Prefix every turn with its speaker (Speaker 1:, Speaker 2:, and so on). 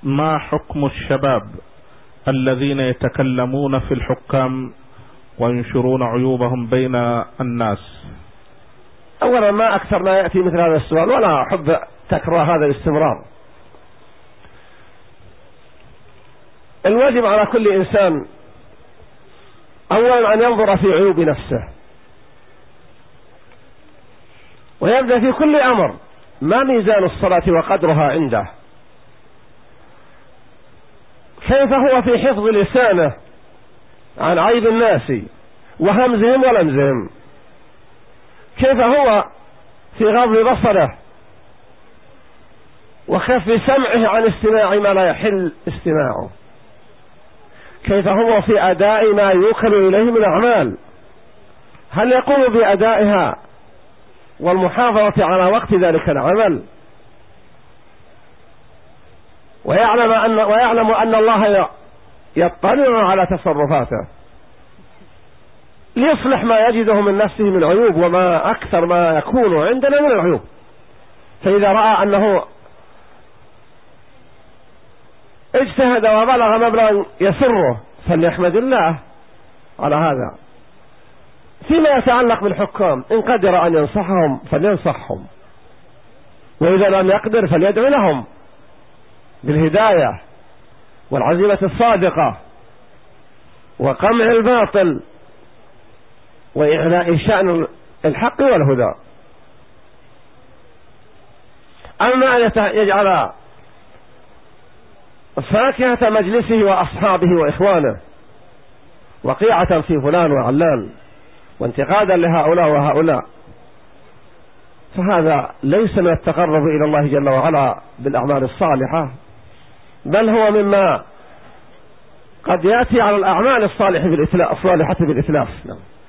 Speaker 1: ما حكم الشباب الذين يتكلمون في الحكام وينشرون عيوبهم بين الناس؟
Speaker 2: أولا ما أكثر ما يأتي مثل هذا السؤال، ولا أحب تكرار هذا الاستمرار. الواجب على كل إنسان أولا أن ينظر في عيوب نفسه، ويبدأ في كل أمر ما ميزان الصلاة وقدرها عنده، كيف هو في حفظ لسانه عن عيب الناس وهمزهم ولمزهم، كيف هو في غض بصره وخف سمعه عن استماع ما لا يحل استماعه، كيف هو في أداء ما يوكل إليه من أعمال، هل يقوم بأدائها والمحافظة على وقت ذلك العمل، ويعلم أن الله يطلع على تصرفاته ليصلح ما يجده من نفسه من عيوب، وما أكثر ما يكون عندنا من العيوب. فإذا رأى أنه اجتهد وبلغ مبلغا يسره فليحمد الله على هذا. فيما يتعلق بالحكام إن قدر أن ينصحهم فلينصحهم، وإذا لم يقدر فليدعو لهم بالهداية والعزيمة الصادقة وقمع الباطل وإعلاء شأن الحق والهدى. أما أن يجعل فاكهة مجلسه وأصحابه وإخوانه وقيعة في فلان وعلان وانتقادا لهؤلاء وهؤلاء، فهذا ليس من التقرب إلى الله جل وعلا بالأعمال الصالحة، بل هو مما قد يأتي على الأعمال الصالحة بالإتلاف.